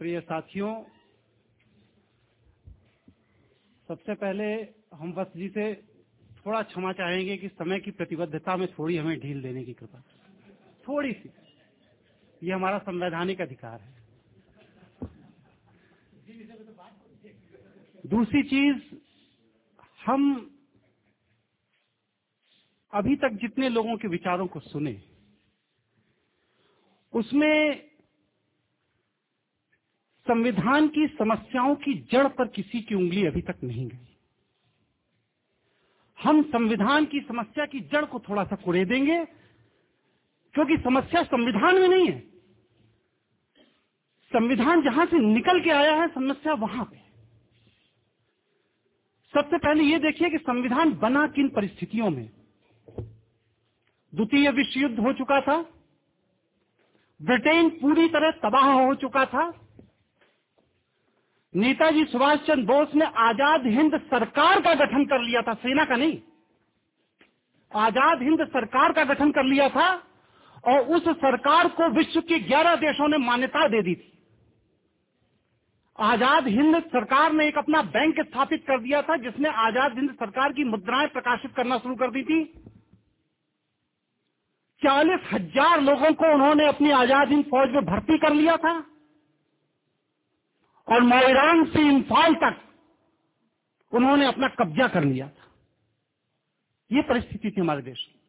प्रिय साथियों, सबसे पहले हम बस जी से थोड़ा क्षमा चाहेंगे कि समय की प्रतिबद्धता में थोड़ी हमें ढील देने की कृपा, थोड़ी सी, ये हमारा संवैधानिक अधिकार है। दूसरी चीज, हम अभी तक जितने लोगों के विचारों को सुने उसमें संविधान की समस्याओं की जड़ पर किसी की उंगली अभी तक नहीं गई। हम संविधान की समस्या की जड़ को थोड़ा सा कुरेदेंगे, क्योंकि समस्या संविधान में नहीं है। संविधान जहां से निकल के आया है, समस्या वहां पे। सबसे पहले यह देखिए कि संविधान बना किन परिस्थितियों में। द्वितीय विश्व युद्ध हो चुका था, ब्रिटेन पूरी तरह तबाह हो चुका था। नेताजी सुभाष चंद्र बोस ने आजाद हिंद सरकार का गठन कर लिया था, सेना का नहीं, आजाद हिंद सरकार का गठन कर लिया था, और उस सरकार को विश्व के 11 देशों ने मान्यता दे दी थी। आजाद हिंद सरकार ने एक अपना बैंक स्थापित कर दिया था, जिसने आजाद हिंद सरकार की मुद्राएं प्रकाशित करना शुरू कर दी थी। 40,000 लोगों को उन्होंने अपनी आजाद हिंद फौज में भर्ती कर लिया था, और मोइरांग से इंफाल तक उन्होंने अपना कब्जा कर लिया था। ये परिस्थिति थी हमारे देश में।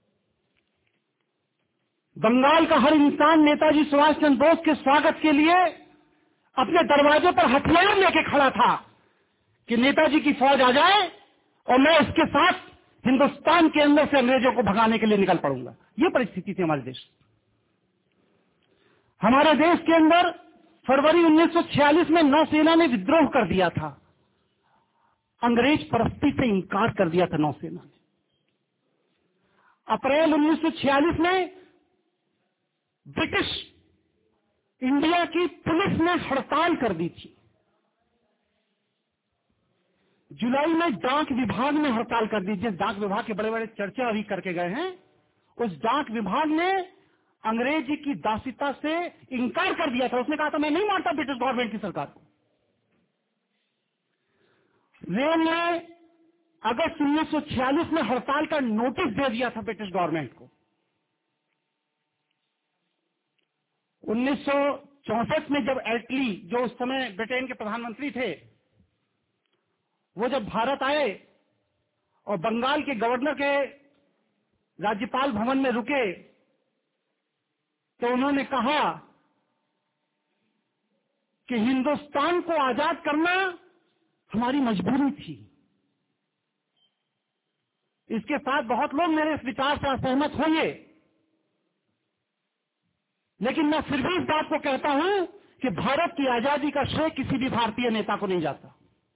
बंगाल का हर इंसान नेताजी सुभाष चंद्र बोस के स्वागत के लिए अपने दरवाजे पर हथियार लेके खड़ा था कि नेताजी की फौज आ जाए और मैं उसके साथ हिंदुस्तान के अंदर से अंग्रेजों को भगाने के लिए निकल पड़ूंगा। ये परिस्थिति थी हमारे देश। हमारे देश के अंदर फरवरी 1946 में नौसेना ने विद्रोह कर दिया था, अंग्रेज परस्ती से इंकार कर दिया था नौसेना ने। अप्रैल 1946 में ब्रिटिश इंडिया की पुलिस ने हड़ताल कर दी थी। जुलाई में डाक विभाग ने हड़ताल कर दी। जिस डाक विभाग के बड़े बड़े चर्चा अभी करके गए हैं, उस डाक विभाग ने अंग्रेजी की दासिता से इंकार कर दिया था। उसने कहा था मैं नहीं मानता ब्रिटिश गवर्नमेंट की सरकार को। रेल ने अगस्त 1946 में हड़ताल का नोटिस दे दिया था ब्रिटिश गवर्नमेंट को। 1964 में जब एटली, जो उस समय ब्रिटेन के प्रधानमंत्री थे, वो जब भारत आए और बंगाल के गवर्नर के राज्यपाल भवन में रुके, तो उन्होंने कहा कि हिंदुस्तान को आजाद करना हमारी मजबूरी थी। इसके साथ बहुत लोग मेरे इस विचार से असहमत होंगे, लेकिन मैं फिर भी इस बात को कहता हूं कि भारत की आजादी का श्रेय किसी भी भारतीय नेता को नहीं जाता।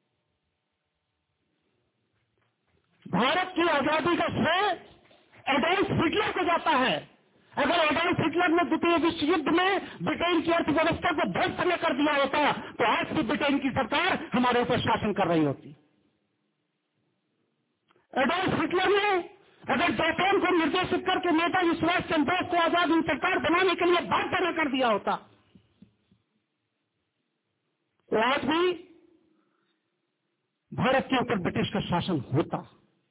भारत की आजादी का श्रेय एडोल्फ हिटलर को जाता है। अगर एडोल्फ हिटलर ने द्वितीय विश्व युद्ध में ब्रिटेन की अर्थव्यवस्था को ध्वस्त न कर दिया होता, तो आज भी ब्रिटेन की सरकार हमारे ऊपर शासन कर रही होती। एडोल्फ हिटलर ने अगर जापान को निर्देशित करके नेताजी सुभाष चंद्र बोस को आजाद हिंद सरकार बनाने के लिए बाध्य न कर दिया होता, तो आज भी भारत के ऊपर ब्रिटिश का शासन होता।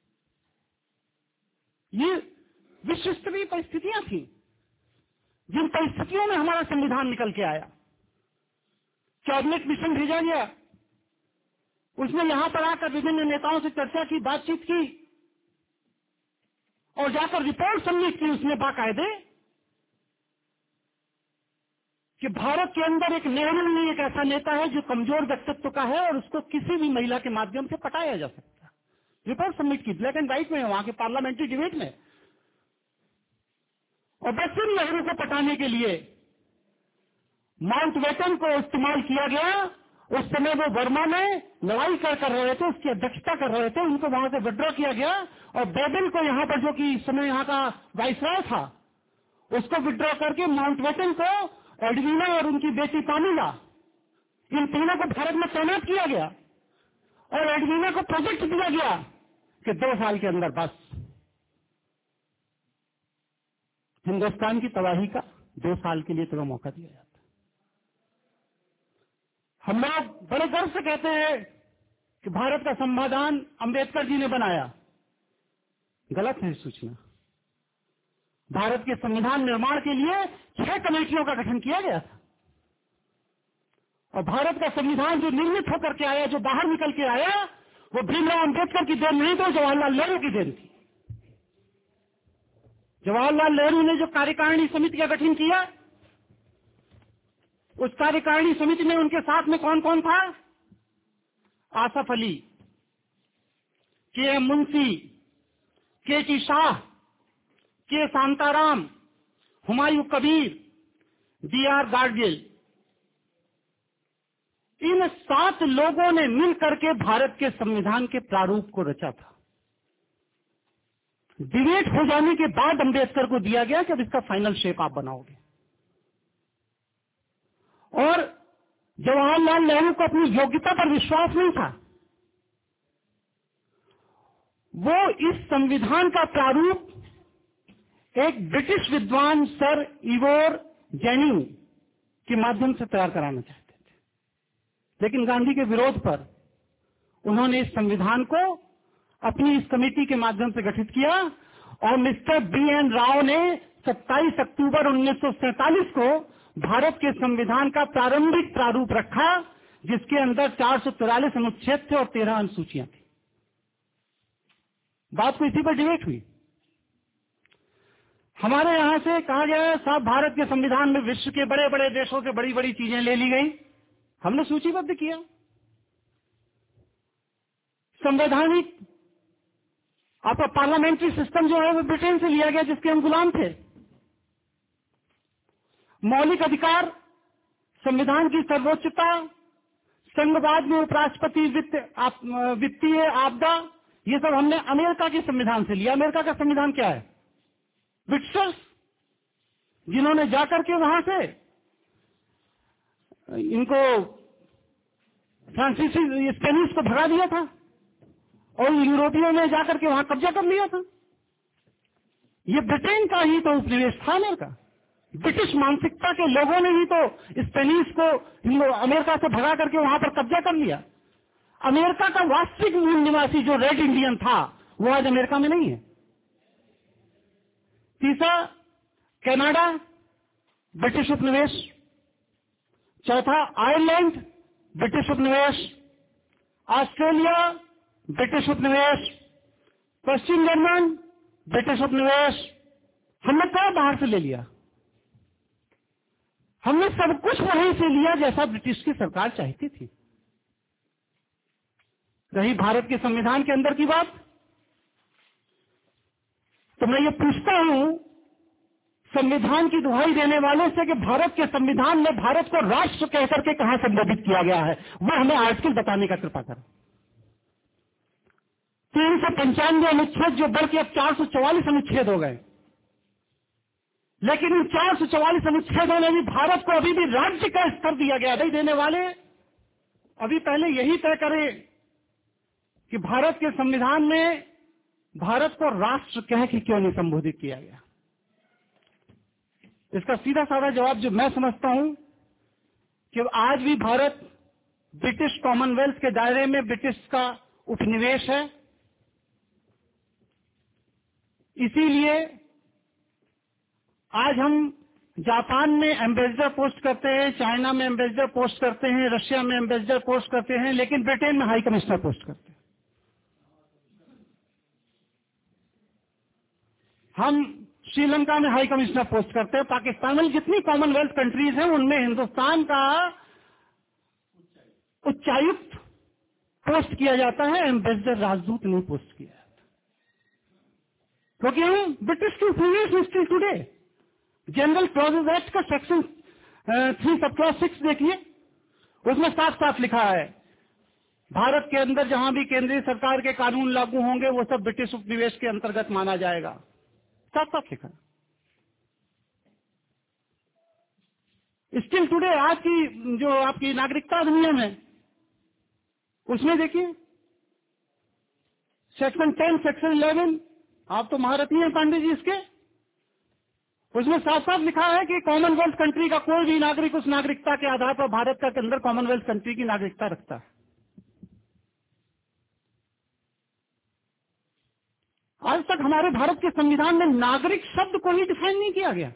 ये विश्व स्तरीय परिस्थितियां थी, जिन परिस्थितियों में हमारा संविधान निकल के आया। कैबिनेट मिशन भेजा गया, उसने यहां पर आकर विभिन्न नेताओं से चर्चा की, बातचीत की, और जाकर रिपोर्ट सबमिट की उसने बाकायदे कि भारत के अंदर एक नेहरू एक ऐसा नेता है जो कमजोर व्यक्तित्व का है और उसको किसी भी महिला के माध्यम से पटाया जा सकता है। रिपोर्ट सबमिट की, ब्लैक एंड व्हाइट में, वहां के पार्लियामेंट्री डिबेट में। और बस नेहरू को पटाने के लिए माउंटबेटन को इस्तेमाल किया गया। उस समय वो बर्मा में लड़ाई कर रहे थे, उसकी अध्यक्षता कर रहे थे, उनको वहां से विड्रॉ किया गया, और बेबल को यहां पर, जो कि इस समय यहां का वाइसरॉय था, उसको विड्रॉ करके माउंटबेटन को, एडवीना और उनकी बेटी पामिला, इन तीनों को भारत में तैनात किया गया। और एडवीना को प्रोजेक्ट दिया गया कि 2 साल के अंदर बस हिंदुस्तान की तबाही का 2 साल के लिए तुम्हें मौका दिया जाता। हम लोग बड़े गर्व से कहते हैं कि भारत का संविधान अंबेडकर जी ने बनाया। गलत है सूचना। भारत के संविधान निर्माण के लिए 6 कमेटियों का गठन किया गया था और भारत का संविधान जो निर्मित होकर के आया, जो बाहर निकल के आया, वो भीमराव अंबेडकर की देन नहीं, तो जवाहरलाल नेहरू की देन थी। जवाहरलाल नेहरू ने जो कार्यकारिणी समिति का गठन किया, उस कार्यकारिणी समिति में उनके साथ में कौन कौन था? आसफ अली, के एम मुंशी, के T Shah, K Shantaram, Humayun Kabir, D R Gadgil. इन 7 लोगों ने मिलकर के भारत के संविधान के प्रारूप को रचा था। डिबेट हो जाने के बाद अंबेडकर को दिया गया कि अब इसका फाइनल शेप आप बनाओगे। और जवाहरलाल नेहरू को अपनी योग्यता पर विश्वास नहीं था। वो इस संविधान का प्रारूप एक ब्रिटिश विद्वान सर इवोर जेनिंग के माध्यम से तैयार कराना चाहते थे, लेकिन गांधी के विरोध पर उन्होंने इस संविधान को अपनी इस कमेटी के माध्यम से गठित किया और मिस्टर बी एन राव ने 27 अक्टूबर 1947 को भारत के संविधान का प्रारंभिक प्रारूप रखा, जिसके अंदर 443 अनुच्छेद थे और 13 अनुसूचियां थी। बात को इसी पर डिबेट हुई। हमारे यहां से कहा गया है साहब भारत के संविधान में विश्व के बड़े बड़े देशों से बड़ी बड़ी चीजें ले ली गई। हमने सूचीबद्ध किया। संवैधानिक आपका पार्लियामेंट्री सिस्टम जो है वो ब्रिटेन से लिया गया, जिसके हम गुलाम थे। मौलिक अधिकार, संविधान की सर्वोच्चता, संघवाद में उपराष्ट्रपति, वित्तीय आपदा, ये सब हमने अमेरिका के संविधान से लिया। अमेरिका का संविधान क्या है? ब्रिटिशर्स, जिन्होंने जाकर के वहां से इनको फ्रांसीसी स्पेनिश को भगा दिया था और यूरोपियों ने जाकर के वहां कब्जा कर लिया था। ये ब्रिटेन का ही तो उपनिवेश था अमेरिका। ब्रिटिश मानसिकता के लोगों ने ही तो स्पेनिश को अमेरिका से भगा करके वहां पर कब्जा कर लिया। अमेरिका का वास्तविक मूल निवासी जो रेड इंडियन था, वो आज अमेरिका में नहीं है। तीसरा, कनाडा, ब्रिटिश उपनिवेश। चौथा, आयरलैंड, ब्रिटिश उपनिवेश। ऑस्ट्रेलिया, ब्रिटिश उपनिवेश। पश्चिम जर्मन, ब्रिटिश उपनिवेश। हमने क्या बाहर से ले लिया? हमने सब कुछ वहीं से लिया जैसा ब्रिटिश की सरकार चाहती थी। रही भारत के संविधान के अंदर की बात, तो मैं ये पूछता हूं संविधान की दुहाई देने वालों से कि भारत के संविधान में भारत को राष्ट्र कहकर के कहां संबोधित किया गया है, वह हमें आर्टिकल बताने का कृपा करें। 395 अनुच्छेद जो बढ़ के अब 444 अनुच्छेद हो गए, लेकिन इन 444 अनुच्छेदों में भी भारत को अभी भी राज्य का स्तर दिया गया। नहीं देने वाले अभी पहले यही तय करें कि भारत के संविधान में भारत को राष्ट्र कह के क्यों नहीं संबोधित किया गया। इसका सीधा साधा जवाब जो मैं समझता हूं कि आज भी भारत ब्रिटिश कॉमनवेल्थ के दायरे में ब्रिटिश का उपनिवेश है। इसीलिए आज हम जापान में एम्बेसडर पोस्ट करते हैं, चाइना में एम्बेसडर पोस्ट करते हैं, रशिया में एम्बेसडर पोस्ट करते हैं, लेकिन ब्रिटेन में हाई कमिश्नर पोस्ट करते हैं। हम श्रीलंका में हाई कमिश्नर पोस्ट करते हैं। पाकिस्तान में जितनी कॉमनवेल्थ कंट्रीज हैं उनमें हिंदुस्तान का उच्चायुक्त पोस्ट किया जाता है, एम्बेसडर राजदूत नहीं पोस्ट किया जाता, क्योंकि हम ब्रिटिश की उपनिवेश still today. General Clauses Act का सेक्शन 3 सब क्लॉज 6 देखिए, उसमें साफ साफ लिखा है भारत के अंदर जहां भी केंद्रीय सरकार के कानून लागू होंगे वो सब ब्रिटिश उपनिवेश के अंतर्गत माना जाएगा। साफ साफ लिखा। स्टिल टुडे आज की जो आपकी नागरिकता अधिनियम है उसमें देखिए सेक्शन 10, सेक्शन 11, आप तो महारथी हैं पांडे जी इसके, उसमें साफ साफ लिखा है कि कॉमनवेल्थ कंट्री का कोई भी नागरिक उस नागरिकता के आधार पर भारत का के अंदर कॉमनवेल्थ कंट्री की नागरिकता रखता है। आज तक हमारे भारत के संविधान में नागरिक शब्द को ही डिफाइन नहीं किया गया।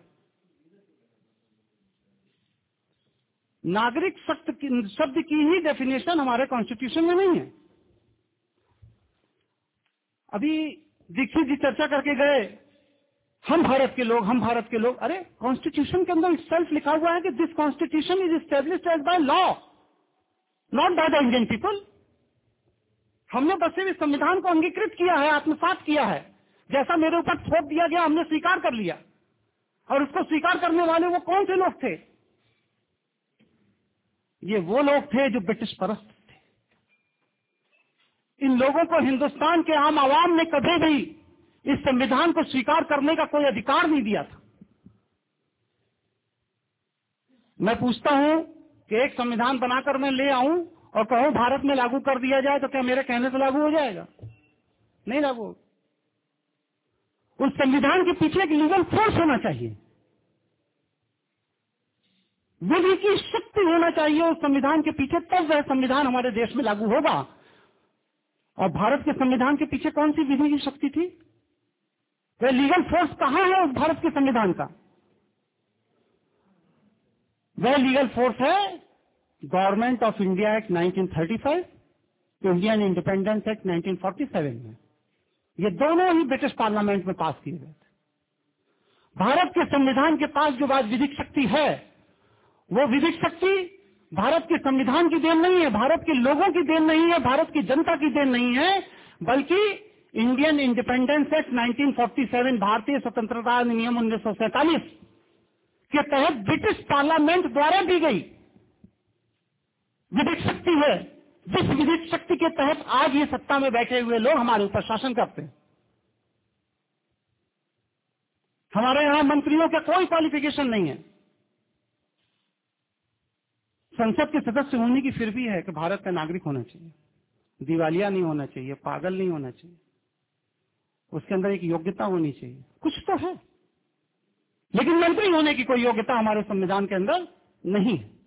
नागरिक शब्द की ही डेफिनेशन हमारे कॉन्स्टिट्यूशन में नहीं है। अभी दीक्षित जी चर्चा करके गए, हम भारत के लोग, हम भारत के लोग। अरे कॉन्स्टिट्यूशन के अंदर सेल्फ लिखा हुआ है कि this constitution is established as by law, not by the Indian people. हमने बस सिर्फ इस संविधान को अंगीकृत किया है, आत्मसात किया है। जैसा मेरे ऊपर थोप दिया गया हमने स्वीकार कर लिया। और उसको स्वीकार करने वाले वो कौन से लोग थे? ये वो लोग थे जो ब्रिटिश परस्त थे। इन लोगों को हिंदुस्तान के आम आवाम ने कभी भी इस संविधान को स्वीकार करने का कोई अधिकार नहीं दिया था। मैं पूछता हूं कि एक संविधान बनाकर मैं ले आऊं और कहूं भारत में लागू कर दिया जाए, तो क्या मेरे कहने से लागू हो जाएगा? नहीं लागू होगा। उस संविधान के पीछे एक लीगल फोर्स होना चाहिए, विधि की शक्ति होना चाहिए उस संविधान के पीछे, तब वह संविधान हमारे देश में लागू होगा। और भारत के संविधान के पीछे कौन सी विधि की शक्ति थी? वह लीगल फोर्स कहां है उस भारत के संविधान का? वह लीगल फोर्स है Government of India Act 1935, Indian Independence Act 1947 में। ये दोनों ही ब्रिटिश पार्लियामेंट में पास किए गए थे। भारत के संविधान के पास जो बात विधिक शक्ति है, वो विधिक शक्ति भारत के संविधान की देन नहीं है, भारत के लोगों की देन नहीं है, भारत की जनता की देन नहीं है, बल्कि इंडियन इंडिपेंडेंस एक्ट 1947, भारतीय स्वतंत्रता अधिनियम 1947 के तहत ब्रिटिश पार्लियामेंट द्वारा दी गई विधिक शक्ति है। जिस विधिक शक्ति के तहत आज ये सत्ता में बैठे हुए लोग हमारे ऊपर शासन करते हैं। हमारे यहां मंत्रियों का कोई क्वालिफिकेशन नहीं है। संसद के सदस्य होने की फिर भी है कि भारत का नागरिक होना चाहिए, दिवालिया नहीं होना चाहिए, पागल नहीं होना चाहिए, उसके अंदर एक योग्यता होनी चाहिए। कुछ तो है, लेकिन मंत्री होने की कोई योग्यता हमारे संविधान के अंदर नहीं है।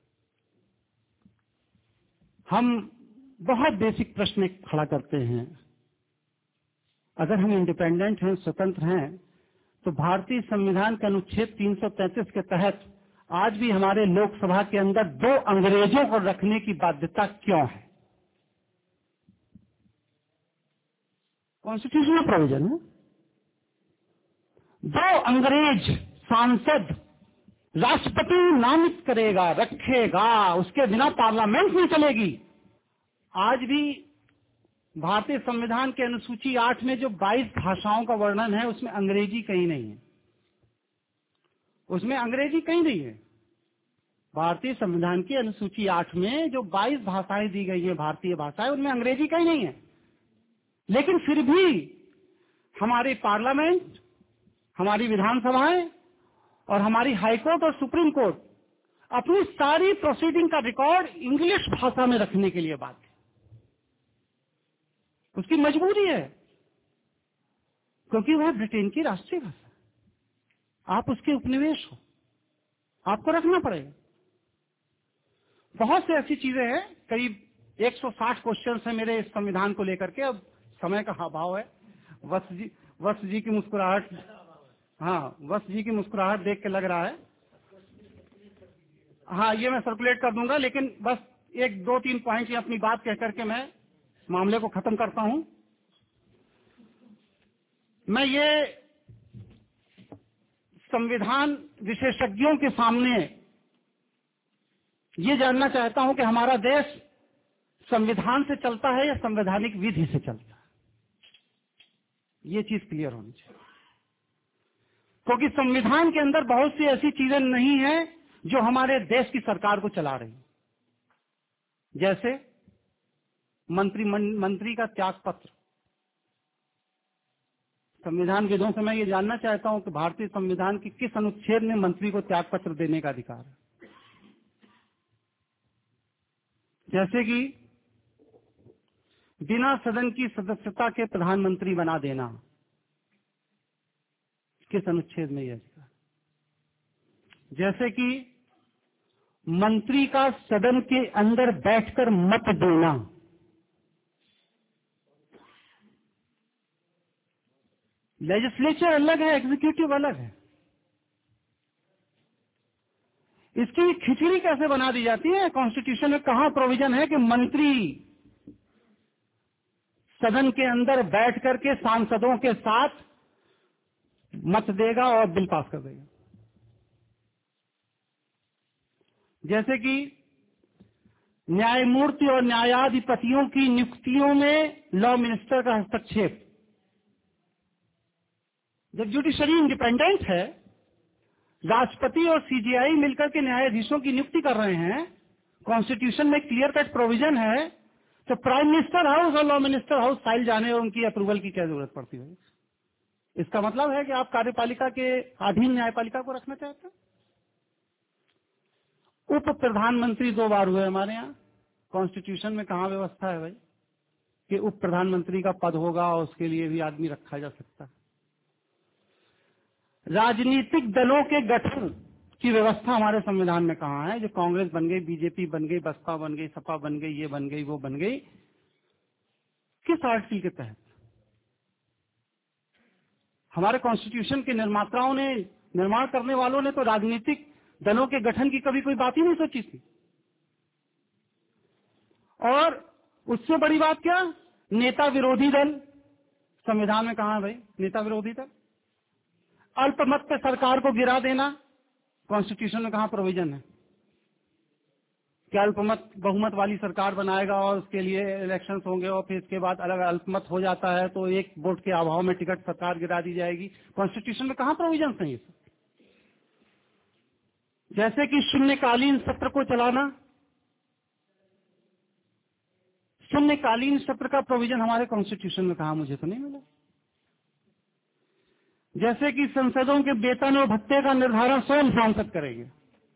हम बहुत बेसिक प्रश्न खड़ा करते हैं, अगर हम इंडिपेंडेंट हैं, स्वतंत्र हैं, तो भारतीय संविधान के अनुच्छेद 333 के तहत आज भी हमारे लोकसभा के अंदर 2 अंग्रेजों को रखने की बाध्यता क्यों है? कॉन्स्टिट्यूशनल प्रोविजन है। 2 अंग्रेज सांसद राष्ट्रपति नामित करेगा, रखेगा, उसके बिना पार्लियामेंट नहीं चलेगी। आज भी भारतीय संविधान के अनुसूची 8 में जो 22 भाषाओं का वर्णन है, उसमें अंग्रेजी कहीं नहीं है। उसमें अंग्रेजी कहीं नहीं है। भारतीय संविधान की अनुसूची 8 में जो 22 भाषाएं दी गई हैं, भारतीय भाषाएं, उनमें अंग्रेजी कहीं नहीं है। लेकिन फिर भी हमारी पार्लियामेंट, हमारी विधानसभाएं और हमारी हाईकोर्ट और सुप्रीम कोर्ट अपनी सारी प्रोसीडिंग का रिकॉर्ड इंग्लिश भाषा में रखने के लिए बात है। उसकी मजबूरी है, क्योंकि वह ब्रिटेन की राष्ट्रीय भाषा, आप उसके उपनिवेश हो, आपको रखना पड़ेगा। बहुत से ऐसी चीजें हैं, करीब 160 क्वेश्चन है मेरे इस संविधान को लेकर के। अब समय का अभाव है। वत्स जी की मुस्कुराहट, हाँ, वत्स जी की मुस्कुराहट देख के लग रहा है, हाँ, ये मैं सर्कुलेट कर दूंगा। लेकिन बस 1, 2, 3 पॉइंट ही अपनी बात कह करके मैं मामले को खत्म करता हूं। मैं ये संविधान विशेषज्ञों के सामने ये जानना चाहता हूं कि हमारा देश संविधान से चलता है या संवैधानिक विधि से चलता है। ये चीज क्लियर होनी चाहिए, क्योंकि संविधान के अंदर बहुत सी ऐसी चीजें नहीं है जो हमारे देश की सरकार को चला रही, जैसे मंत्री का त्याग पत्र। संविधान विदों से मैं ये जानना चाहता हूं कि भारतीय संविधान के किस अनुच्छेद में मंत्री को त्याग पत्र देने का अधिकार है। जैसे कि बिना सदन की सदस्यता के प्रधानमंत्री बना देना, किस अनुच्छेद में यह अधिकार? जैसे कि मंत्री का सदन के अंदर बैठकर मत देना, लेजिस्लेचर अलग है, एग्जीक्यूटिव अलग है। इसकी खिचड़ी कैसे बना दी जाती है? कॉन्स्टिट्यूशन में कहां प्रोविजन है कि मंत्री सदन के अंदर बैठ करके सांसदों के साथ मत देगा और बिल पास कर देगा? जैसे कि न्यायमूर्ति और न्यायाधिपतियों की नियुक्तियों में लॉ मिनिस्टर का हस्तक्षेप। जब जुडिशरी इंडिपेंडेंट है, राष्ट्रपति और सीजीआई मिलकर के न्यायाधीशों की नियुक्ति कर रहे हैं, कॉन्स्टिट्यूशन में क्लियर कट प्रोविजन है, तो प्राइम मिनिस्टर हाउस और लॉ मिनिस्टर हाउस फाइल जाने और उनकी अप्रूवल की क्या जरूरत पड़ती है? इसका मतलब है कि आप कार्यपालिका के अधीन न्यायपालिका को रखना चाहते हैं। उप प्रधानमंत्री 2 बार हुए हमारे यहाँ। कॉन्स्टिट्यूशन में कहां व्यवस्था है भाई कि उप प्रधानमंत्री का पद होगा और उसके लिए भी आदमी रखा जा सकता है? राजनीतिक दलों के गठन की व्यवस्था हमारे संविधान में कहां है? जो कांग्रेस बन गई, बीजेपी बन गई, बसपा बन गई, सपा बन गई, ये बन गई, वो बन गई, किस आर्टिकल के तहत? हमारे कॉन्स्टिट्यूशन के निर्माताओं ने, निर्माण करने वालों ने तो राजनीतिक दलों के गठन की कभी कोई बात ही नहीं सोची थी। और उससे बड़ी बात क्या, नेता विरोधी दल संविधान में कहां है भाई? नेता विरोधी दल। अल्पमत पे सरकार को गिरा देना, कॉन्स्टिट्यूशन में कहां प्रोविजन है कि अल्पमत बहुमत वाली सरकार बनाएगा और उसके लिए इलेक्शंस होंगे और फिर इसके बाद अलग अल्पमत हो जाता है तो एक वोट के अभाव में टिकट सरकार गिरा दी जाएगी? कॉन्स्टिट्यूशन में कहां प्रोविजन है ये? जैसे कि शून्यकालीन सत्र को चलाना, शून्यकालीन सत्र का प्रोविजन हमारे कॉन्स्टिट्यूशन में कहां? मुझे तो नहीं मिला। जैसे कि संसदों के वेतन और भत्ते का निर्धारण स्वयं सांसद करेंगे,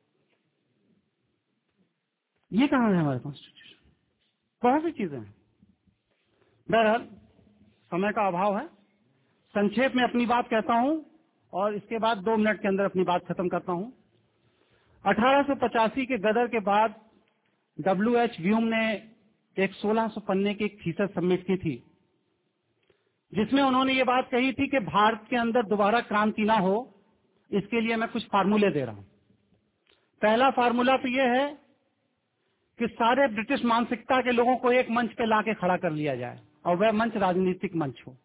ये कहां है हमारे कॉन्स्टिट्यूशन? बहुत सी चीजें हैं। बहरहाल समय का अभाव है, संक्षेप में अपनी बात कहता हूं और इसके बाद 2 मिनट के अंदर अपनी बात खत्म करता हूं। 1885 के गदर के बाद W.H. व्यूम ने एक 1600 पन्ने की एक थीसिस सबमिट की थी, जिसमें उन्होंने ये बात कही थी कि भारत के अंदर दोबारा क्रांति ना हो, इसके लिए मैं कुछ फार्मूले दे रहा हूं। पहला फार्मूला तो ये है कि सारे ब्रिटिश मानसिकता के लोगों को एक मंच पे लाके खड़ा कर लिया जाए और वह मंच राजनीतिक मंच हो,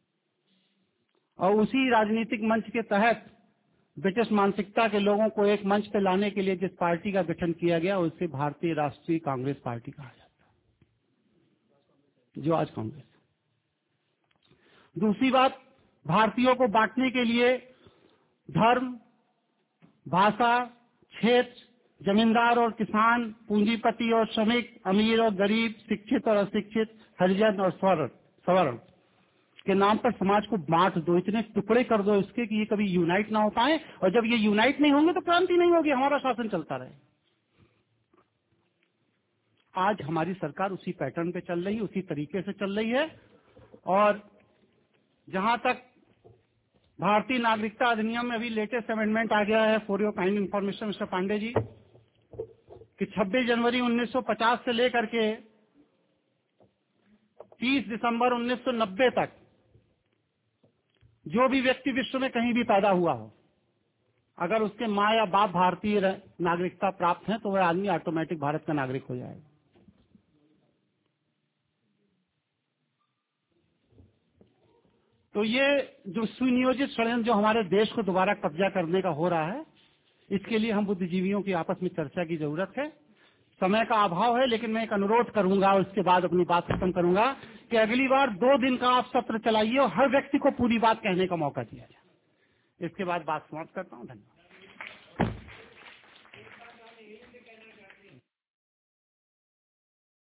और उसी राजनीतिक मंच के तहत ब्रिटिश मानसिकता के लोगों को एक मंच पे लाने के लिए जिस पार्टी का गठन किया गया उसे भारतीय राष्ट्रीय कांग्रेस पार्टी कहा जाता है, जो आज कांग्रेस। दूसरी बात, भारतीयों को बांटने के लिए धर्म, भाषा, क्षेत्र, जमींदार और किसान, पूंजीपति और श्रमिक, अमीर और गरीब, शिक्षित और अशिक्षित, हरिजन और सवर्ण के नाम पर समाज को बांट दो, इतने टुकड़े कर दो इसके कि ये कभी यूनाइट ना हो पाए, और जब ये यूनाइट नहीं होंगे तो क्रांति नहीं होगी, हमारा शासन चलता रहे। आज हमारी सरकार उसी पैटर्न पे चल रही है, उसी तरीके से चल रही है। और जहां तक भारतीय नागरिकता अधिनियम में अभी लेटेस्ट अमेंडमेंट आ गया है, for your kind information Mister Pandey ji, कि 26 जनवरी 1950 से लेकर के 30 दिसंबर 1990 तक जो भी व्यक्ति विश्व में कहीं भी पैदा हुआ हो, अगर उसके माँ या बाप भारतीय नागरिकता प्राप्त है तो वह आदमी ऑटोमेटिक भारत का नागरिक हो जाएगा। तो ये जो सुनियोजित षड्यंत्र जो हमारे देश को दोबारा कब्जा करने का हो रहा है, इसके लिए हम बुद्धिजीवियों की आपस में चर्चा की जरूरत है। समय का अभाव है, लेकिन मैं एक अनुरोध करूंगा और उसके बाद अपनी बात खत्म करूंगा कि अगली बार 2 दिन का आप सत्र चलाइए और हर व्यक्ति को पूरी बात कहने का मौका दिया जाए। इसके बाद बात समाप्त करता हूं। धन्यवाद।